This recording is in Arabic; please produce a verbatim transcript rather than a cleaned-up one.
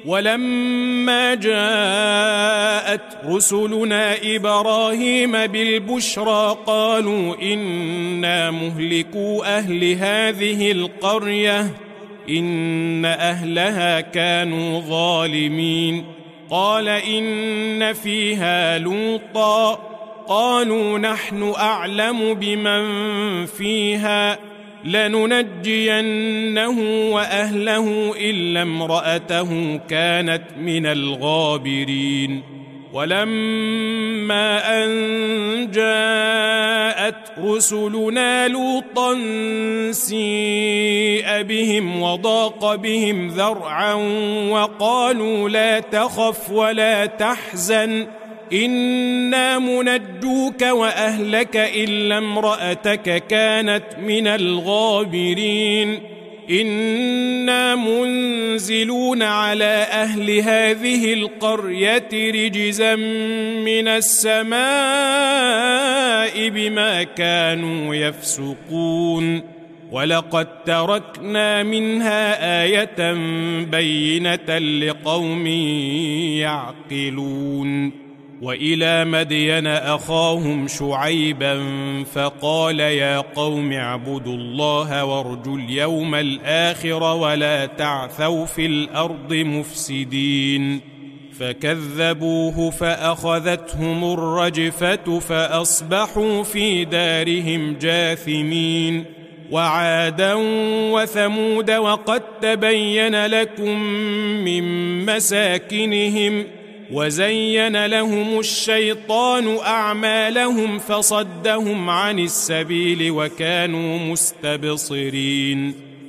ولما جاءت رسلنا إبراهيم بالبشرى قالوا إنا مهلكو أهل هذه القرية إن أهلها كانوا ظالمين. قال إن فيها لوطا قالوا نحن أعلم بمن فيها لننجينه وأهله إلا امرأته كانت من الغابرين. ولما أن جاءت رسلنا لوطا سيء بهم وضاق بهم ذرعا وقالوا لا تخف ولا تحزن إنا منجوك وأهلك إلا امرأتك كانت من الغابرين. إنا منزلون على أهل هذه القرية رجزا من السماء بما كانوا يفسقون. ولقد تركنا منها آية بينة لقوم يعقلون. وإلى مدين أخاهم شعيبا فقال يا قوم اعبدوا الله وارجوا اليوم الآخر ولا تعثوا في الأرض مفسدين. فكذبوه فأخذتهم الرجفة فأصبحوا في دارهم جاثمين. وعادا وثمود وقد تبين لكم من مساكنهم وزين لهم الشيطان أعمالهم فصدهم عن السبيل وكانوا مستبصرين.